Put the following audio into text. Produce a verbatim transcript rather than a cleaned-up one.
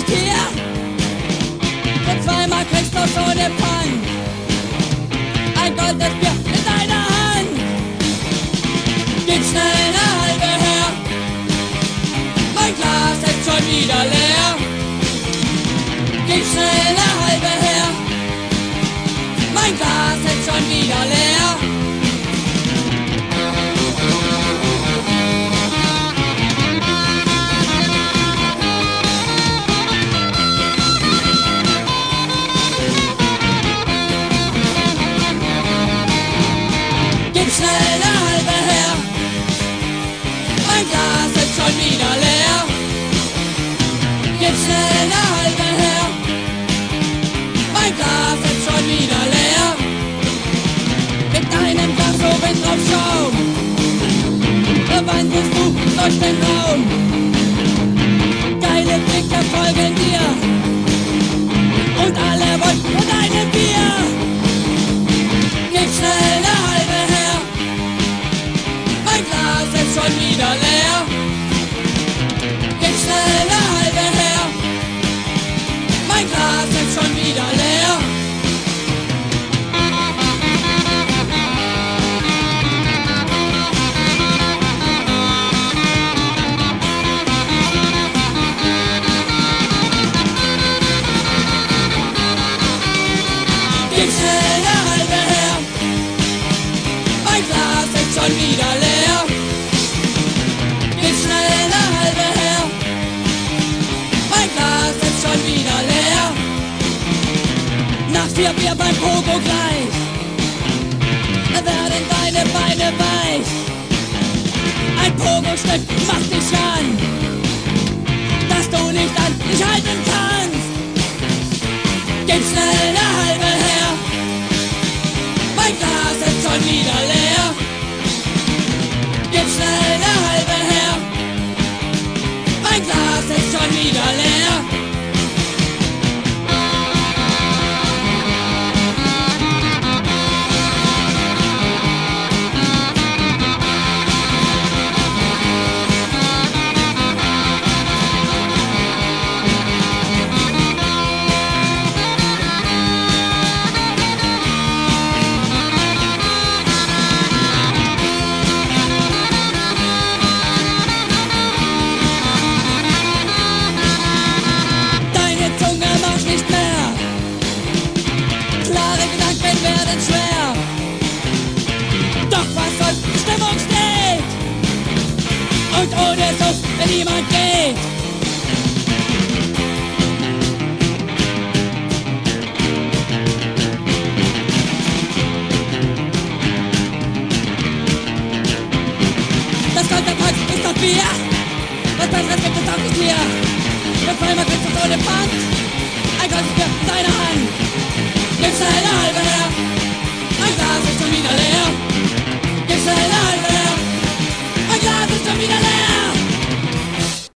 nicht hier. Für zweimal kriegst du schon den Pfand. Ein goldenes Bier in deiner Hand. Gib schnell eine halbe her. Mein Glas ist schon wieder leer. Gib schnell eine halbe her. Mein Glas ist schon wieder leer. Gib schnell eine halbe her. Mein Glas ist schon wieder leer. Gib schnell eine halbe her. Mein Glas ist schon wieder leer. Mit deinem Glas so Wind drauf Schaum, wandelst du durch den Raum. Geile Blicke folgen dir und alle wollen von deinem Bier. Gib schnell eine halbe her. Mein Glas ist schon wieder leer. Gib schnell eine halbe her. Mein Glas ist schon wieder leer. Gib schnell eine halbe her. Mein Glas ist schon wieder leer. Gib schnell eine halbe her. Mein Glas ist schon wieder leer. Nach vier Bier beim Pogo gleich werden deine Beine weich. Ein Pogo-Stück macht dich an, dass du nicht an dich halten kannst. Gib schnell eine halbe her. Mein Glas ist schon wieder leer. Gib schnell eine halbe her. Mein Glas ist schon wieder leer. Werden schwer. Doch was soll, Stimmung steht. Und ohne Suff, wenn niemand geht. Das Konterpakt ist doch Bier. Was besseres gibt es auch nicht hier. Für zweimal kriegst du ohne Pfand. Ein goldenes Bier in deiner Hand. Gib schnell